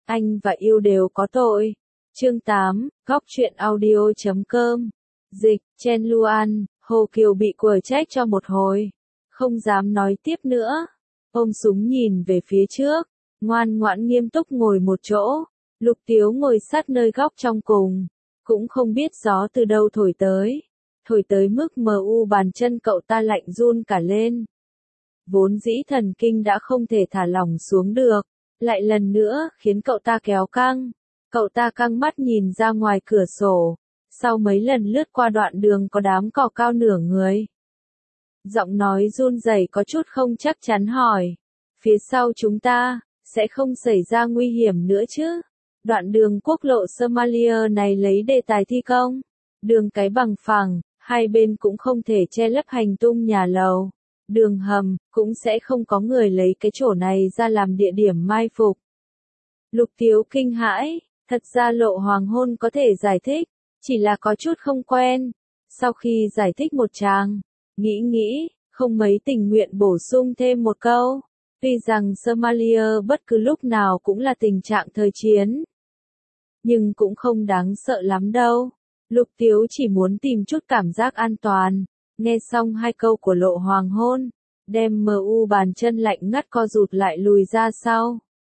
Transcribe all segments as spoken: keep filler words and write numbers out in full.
Anh và yêu đều có tội. Chương tám, góc truyện audio chấm com. Dịch, Chen Luan, Hồ Kiều bị quở trách cho một hồi. Không dám nói tiếp nữa. Ôm súng nhìn về phía trước. Ngoan ngoãn nghiêm túc ngồi một chỗ. Lục Tiếu ngồi sát nơi góc trong cùng. Cũng không biết gió từ đâu thổi tới. Thổi tới mức mờ u bàn chân cậu ta lạnh run cả lên. Vốn dĩ thần kinh đã không thể thả lỏng xuống được. Lại lần nữa khiến cậu ta kéo căng. Cậu ta căng mắt nhìn ra ngoài cửa sổ. Sau mấy lần lướt qua đoạn đường có đám cỏ cao nửa người. Giọng nói run rẩy có chút không chắc chắn hỏi. Phía sau chúng ta, sẽ không xảy ra nguy hiểm nữa chứ? Đoạn đường quốc lộ Somalia này lấy đề tài thi công. Đường cái bằng phẳng, hai bên cũng không thể che lấp hành tung nhà lầu. Đường hầm, cũng sẽ không có người lấy cái chỗ này ra làm địa điểm mai phục. Lục Tiếu kinh hãi, thật ra lộ hoàng hôn có thể giải thích, chỉ là có chút không quen. Sau khi giải thích một tràng, nghĩ nghĩ, không mấy tình nguyện bổ sung thêm một câu. Tuy rằng Somalia bất cứ lúc nào cũng là tình trạng thời chiến, nhưng cũng không đáng sợ lắm đâu. Lục Tiếu chỉ muốn tìm chút cảm giác an toàn. Nghe xong hai câu của lộ hoàng hôn, đem mờ u bàn chân lạnh ngắt co rụt lại lùi ra sau.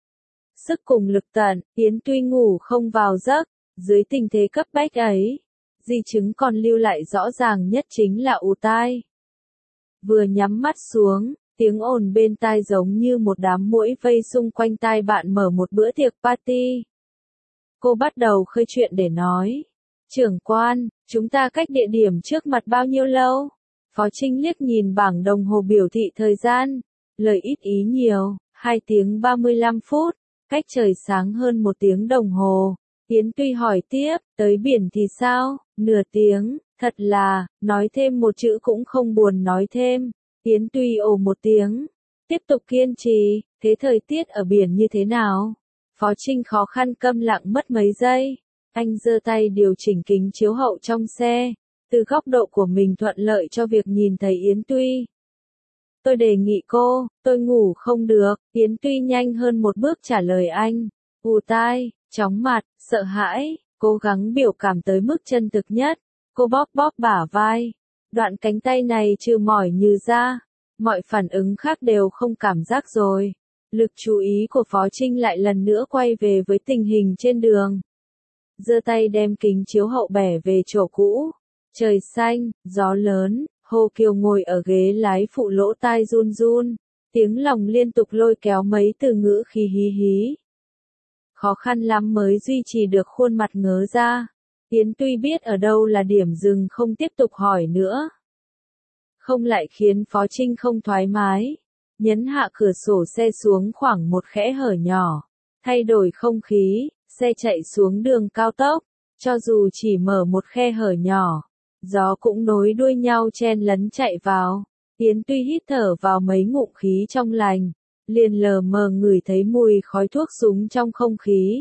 Sức cùng lực tận, Yến tuy ngủ không vào giấc, dưới tình thế cấp bách ấy, di chứng còn lưu lại rõ ràng nhất chính là ù tai. Vừa nhắm mắt xuống, tiếng ồn bên tai giống như một đám muỗi vây xung quanh tai bạn mở một bữa tiệc party. Cô bắt đầu khơi chuyện để nói. Trưởng quan, chúng ta cách địa điểm trước mặt bao nhiêu lâu? Phó Trinh liếc nhìn bảng đồng hồ biểu thị thời gian. Lời ít ý nhiều, hai tiếng ba mươi lăm phút, cách trời sáng hơn một tiếng đồng hồ. Yến tuy hỏi tiếp, tới biển thì sao? Nửa tiếng, thật là, nói thêm một chữ cũng không buồn nói thêm. Yến tuy ồ một tiếng, tiếp tục kiên trì, thế thời tiết ở biển như thế nào? Phó Trinh khó khăn câm lặng mất mấy giây. Anh giơ tay điều chỉnh kính chiếu hậu trong xe, từ góc độ của mình thuận lợi cho việc nhìn thấy Yến Tuy. Tôi đề nghị cô, tôi ngủ không được, Yến Tuy nhanh hơn một bước trả lời anh. Ù tai, chóng mặt, sợ hãi, cố gắng biểu cảm tới mức chân thực nhất. Cô bóp bóp bả vai. Đoạn cánh tay này trừ mỏi như ra. Mọi phản ứng khác đều không cảm giác rồi. Lực chú ý của Phó Trinh lại lần nữa quay về với tình hình trên đường. Giơ tay đem kính chiếu hậu bẻ về chỗ cũ. Trời xanh, gió lớn, Hồ Kiều ngồi ở ghế lái phụ lỗ tai run run. Tiếng lòng liên tục lôi kéo mấy từ ngữ khí hí hí. Khó khăn lắm mới duy trì được khuôn mặt ngớ ra. Yến tuy biết ở đâu là điểm dừng không tiếp tục hỏi nữa. Không lại khiến Phó Trinh không thoải mái. Nhấn hạ cửa sổ xe xuống khoảng một khẽ hở nhỏ. Thay đổi không khí. Xe chạy xuống đường cao tốc, cho dù chỉ mở một khe hở nhỏ, gió cũng nối đuôi nhau chen lấn chạy vào. Yến tuy hít thở vào mấy ngụm khí trong lành, liền lờ mờ ngửi thấy mùi khói thuốc súng trong không khí.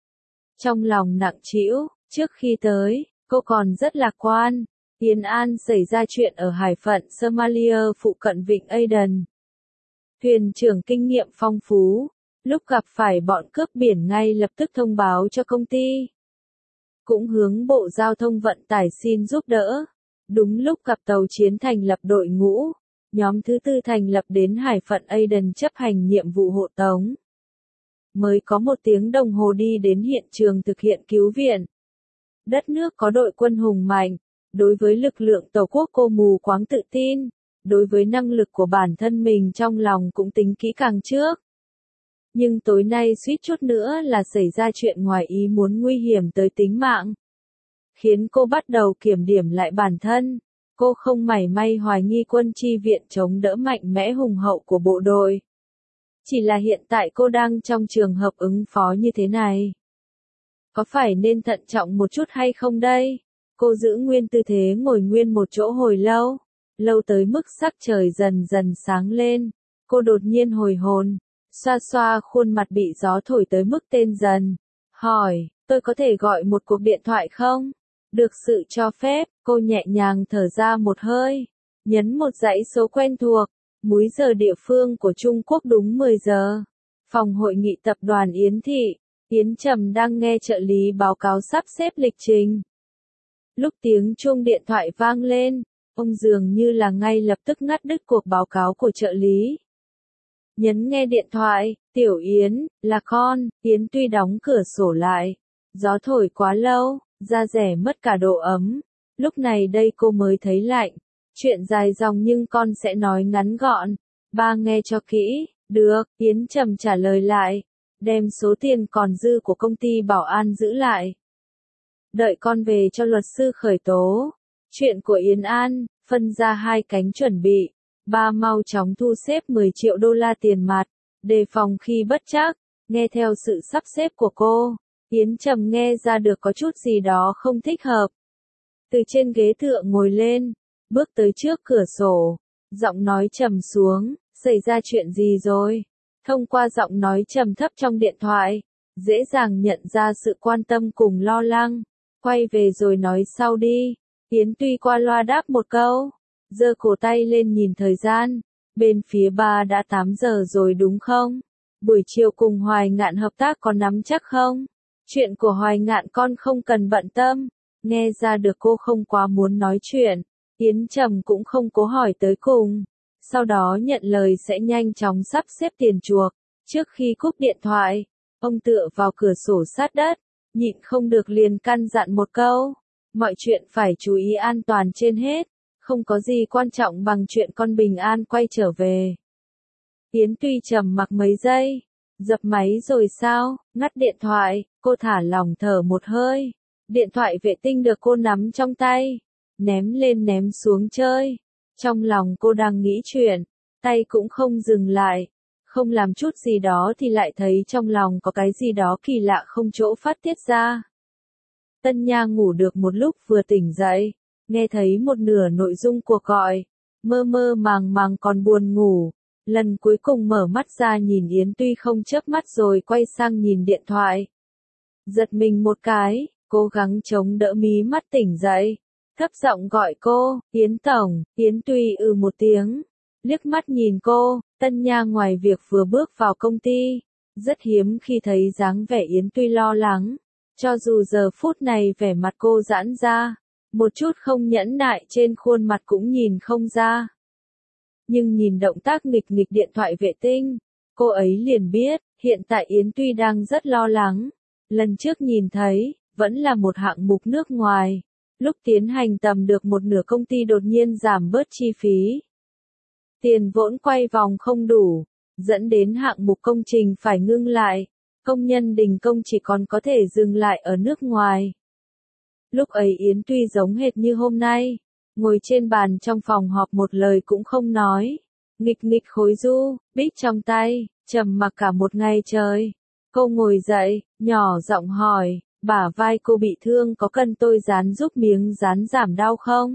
Trong lòng nặng trĩu, trước khi tới, cô còn rất lạc quan. Yên An xảy ra chuyện ở hải phận Somalia phụ cận vịnh Aden. Thuyền trưởng kinh nghiệm phong phú. Lúc gặp phải bọn cướp biển ngay lập tức thông báo cho công ty. Cũng hướng Bộ Giao thông Vận tải xin giúp đỡ. Đúng lúc gặp tàu chiến thành lập đội ngũ, nhóm thứ tư thành lập đến hải phận Aden chấp hành nhiệm vụ hộ tống. Mới có một tiếng đồng hồ đi đến hiện trường thực hiện cứu viện. Đất nước có đội quân hùng mạnh, đối với lực lượng tổ quốc cô mù quáng tự tin, đối với năng lực của bản thân mình trong lòng cũng tính kỹ càng trước. Nhưng tối nay suýt chút nữa là xảy ra chuyện ngoài ý muốn nguy hiểm tới tính mạng. Khiến cô bắt đầu kiểm điểm lại bản thân. Cô không mảy may hoài nghi quân chi viện chống đỡ mạnh mẽ hùng hậu của bộ đội. Chỉ là hiện tại cô đang trong trường hợp ứng phó như thế này. Có phải nên thận trọng một chút hay không đây? Cô giữ nguyên tư thế ngồi nguyên một chỗ hồi lâu. Lâu tới mức sắc trời dần dần sáng lên. Cô đột nhiên hồi hồn. Xoa xoa khuôn mặt bị gió thổi tới mức tên dần. Hỏi, tôi có thể gọi một cuộc điện thoại không? Được sự cho phép, cô nhẹ nhàng thở ra một hơi. Nhấn một dãy số quen thuộc. Múi giờ địa phương của Trung Quốc đúng mười giờ. Phòng hội nghị tập đoàn Yến Thị. Yến Trầm đang nghe trợ lý báo cáo sắp xếp lịch trình. Lúc tiếng chuông điện thoại vang lên, ông dường như là ngay lập tức ngắt đứt cuộc báo cáo của trợ lý. Nhấn nghe điện thoại, Tiểu Yến, là con, Yến Tuy đóng cửa sổ lại. Gió thổi quá lâu, da rẻ mất cả độ ấm. Lúc này đây cô mới thấy lạnh. Chuyện dài dòng nhưng con sẽ nói ngắn gọn. Ba nghe cho kỹ, được, Yến Trầm trả lời lại. Đem số tiền còn dư của công ty bảo an giữ lại. Đợi con về cho luật sư khởi tố. Chuyện của Yến An, phân ra hai cánh chuẩn bị. Ba mau chóng thu xếp mười triệu đô la tiền mặt, đề phòng khi bất trắc. Nghe theo sự sắp xếp của cô, Yến Trầm nghe ra được có chút gì đó không thích hợp. Từ trên ghế tựa ngồi lên, bước tới trước cửa sổ, giọng nói trầm xuống, xảy ra chuyện gì rồi? Thông qua giọng nói trầm thấp trong điện thoại, dễ dàng nhận ra sự quan tâm cùng lo lắng. Quay về rồi nói sau đi. Yến Tuy qua loa đáp một câu, giơ cổ tay lên nhìn thời gian. Bên phía ba đã tám giờ rồi đúng không? Buổi chiều cùng Hoài Ngạn hợp tác có nắm chắc không? Chuyện của Hoài Ngạn con không cần bận tâm. Nghe ra được cô không quá muốn nói chuyện. Yến Trầm cũng không cố hỏi tới cùng. Sau đó nhận lời sẽ nhanh chóng sắp xếp tiền chuộc. Trước khi cúp điện thoại, ông tựa vào cửa sổ sát đất, nhịn không được liền căn dặn một câu. Mọi chuyện phải chú ý an toàn trên hết. Không có gì quan trọng bằng chuyện con bình an quay trở về. Yến Tuy trầm mặc mấy giây. Dập máy rồi sao? Ngắt điện thoại, cô thả lỏng thở một hơi. Điện thoại vệ tinh được cô nắm trong tay. Ném lên ném xuống chơi. Trong lòng cô đang nghĩ chuyện. Tay cũng không dừng lại. Không làm chút gì đó thì lại thấy trong lòng có cái gì đó kỳ lạ không chỗ phát tiết ra. Tân Nha ngủ được một lúc vừa tỉnh dậy. Nghe thấy một nửa nội dung cuộc gọi. Mơ mơ màng màng còn buồn ngủ. Lần cuối cùng mở mắt ra nhìn Yến Tuy không chớp mắt rồi quay sang nhìn điện thoại. Giật mình một cái, cố gắng chống đỡ mí mắt tỉnh dậy. Thấp giọng gọi cô, Yến Tổng, Yến Tuy ừ một tiếng. Liếc mắt nhìn cô, Tân Nha ngoài việc vừa bước vào công ty. Rất hiếm khi thấy dáng vẻ Yến Tuy lo lắng. Cho dù giờ phút này vẻ mặt cô giãn ra. Một chút không nhẫn nại trên khuôn mặt cũng nhìn không ra. Nhưng nhìn động tác nghịch nghịch điện thoại vệ tinh, cô ấy liền biết, hiện tại Yến Tuy đang rất lo lắng. Lần trước nhìn thấy, vẫn là một hạng mục nước ngoài. Lúc tiến hành tầm được một nửa công ty đột nhiên giảm bớt chi phí. Tiền vốn quay vòng không đủ, dẫn đến hạng mục công trình phải ngưng lại. Công nhân đình công chỉ còn có thể dừng lại ở nước ngoài. Lúc ấy Yến Tuy giống hệt như hôm nay. Ngồi trên bàn trong phòng họp một lời cũng không nói. Nghịch nghịch khối du, bít trong tay, trầm mặc cả một ngày trời. Cô ngồi dậy, nhỏ giọng hỏi, bả vai cô bị thương có cần tôi dán giúp miếng dán giảm đau không?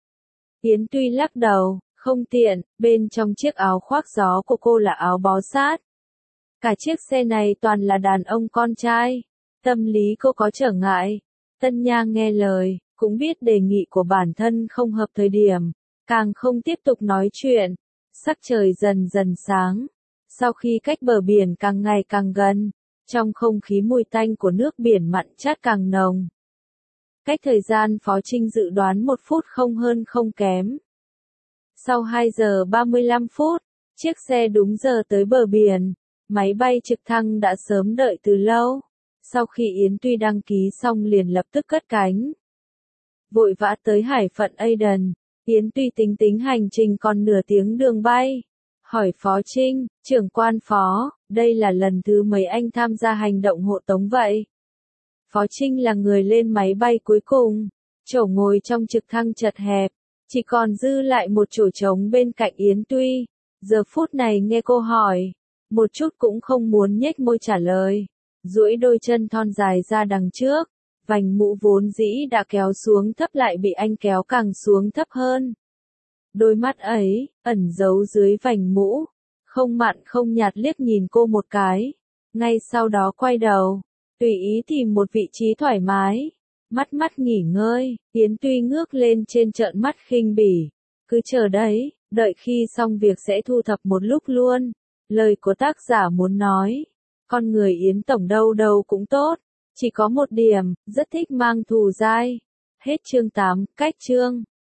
Yến Tuy lắc đầu, không tiện, bên trong chiếc áo khoác gió của cô là áo bó sát. Cả chiếc xe này toàn là đàn ông con trai. Tâm lý cô có trở ngại. Tân Nha nghe lời, cũng biết đề nghị của bản thân không hợp thời điểm, càng không tiếp tục nói chuyện. Sắc trời dần dần sáng. Sau khi cách bờ biển càng ngày càng gần, trong không khí mùi tanh của nước biển mặn chát càng nồng. Cách thời gian Phó Trinh dự đoán một phút không hơn không kém. Sau hai giờ ba mươi lăm phút, chiếc xe đúng giờ tới bờ biển. Máy bay trực thăng đã sớm đợi từ lâu. Sau khi Yến Tuy đăng ký xong liền lập tức cất cánh. Vội vã tới hải phận Aden, Yến Tuy tính tính hành trình còn nửa tiếng đường bay. Hỏi Phó Trinh, trưởng quan Phó, đây là lần thứ mấy anh tham gia hành động hộ tống vậy? Phó Trinh là người lên máy bay cuối cùng. Chỗ ngồi trong trực thăng chật hẹp, chỉ còn dư lại một chỗ trống bên cạnh Yến Tuy. Giờ phút này nghe cô hỏi, một chút cũng không muốn nhếch môi trả lời. Duỗi đôi chân thon dài ra đằng trước, vành mũ vốn dĩ đã kéo xuống thấp lại bị anh kéo càng xuống thấp hơn. Đôi mắt ấy, ẩn giấu dưới vành mũ, không mặn không nhạt liếc nhìn cô một cái. Ngay sau đó quay đầu, tùy ý tìm một vị trí thoải mái. Mắt mắt nghỉ ngơi, Yến Tuy ngước lên trên trợn mắt khinh bỉ. Cứ chờ đấy, đợi khi xong việc sẽ thu thập một lúc luôn. Lời của tác giả muốn nói. Con người Yến Tổng đâu đâu cũng tốt. Chỉ có một điểm, rất thích mang thù dai. Hết chương tám, cách chương.